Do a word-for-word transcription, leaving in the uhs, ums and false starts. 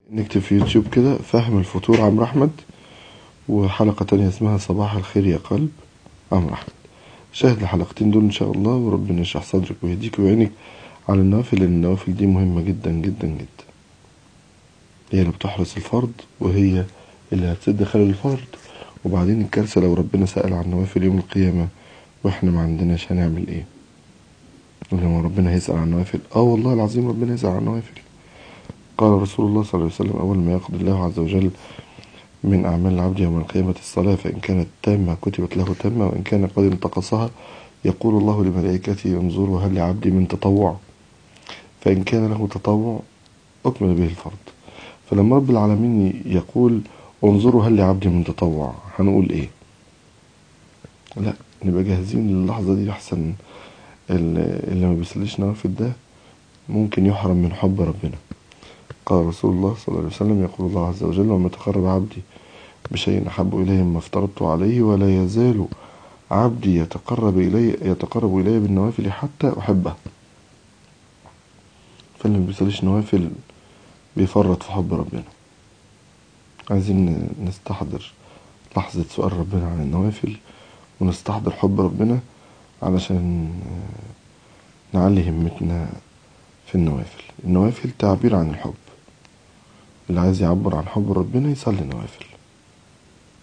نكتب في يوتيوب كده فهم الفطور عمرو أحمد، وحلقة تانية اسمها صباح الخير يا قلب عمرو أحمد. شاهد الحلقتين دول إن شاء الله، وربنا يشرح صدرك ويهديك ويعينك على النوافل، لأن النوافل دي مهمة جدا جدا جدا. هي اللي بتحرس الفرض، وهي اللي هتسد خلل الفرض. وبعدين الكارثة لو ربنا سأل عن النوافل يوم القيامة واحنا ما عندناش، هنعمل ايه؟ لما ربنا هيسأل عن النوافل، اه والله العظيم ربنا يسأل عن النوافل. قال رسول الله صلى الله عليه وسلم: أول ما يقضي الله عز وجل من أعمال العبد يوم القيامة الصلاة، فإن كانت تامة كتبت له تامة، وإن كان قد انتقصها يقول الله لملائكته: انظروا هل لعبدي من تطوع؟ فإن كان له تطوع أكمل به الفرض. فلما رب العالمين يقول انظروا هل لعبدي من تطوع، هنقول ايه؟ لا، نبقى جاهزين للحظة دي لحسن اللي ما بيصليش نوافل ده ممكن يحرم من حب ربنا. قال رسول الله صلى الله عليه وسلم: يقول الله عز وجل: وما تقرب عبدي بشيء أحب إليه مما افترضته عليه، ولا يزال عبدي يتقرب إلي يتقرب إلي بالنوافل حتى أحبه. فاللي ما بيصليش نوافل بيفرط في حب ربنا. عايزين نستحضر لحظة سؤال ربنا عن النوافل، ونستحضر حب ربنا علشان نعلي همتنا في النوافل. النوافل تعبير عن الحب. اللي عايز يعبر عن حب ربنا يصلي نوافل.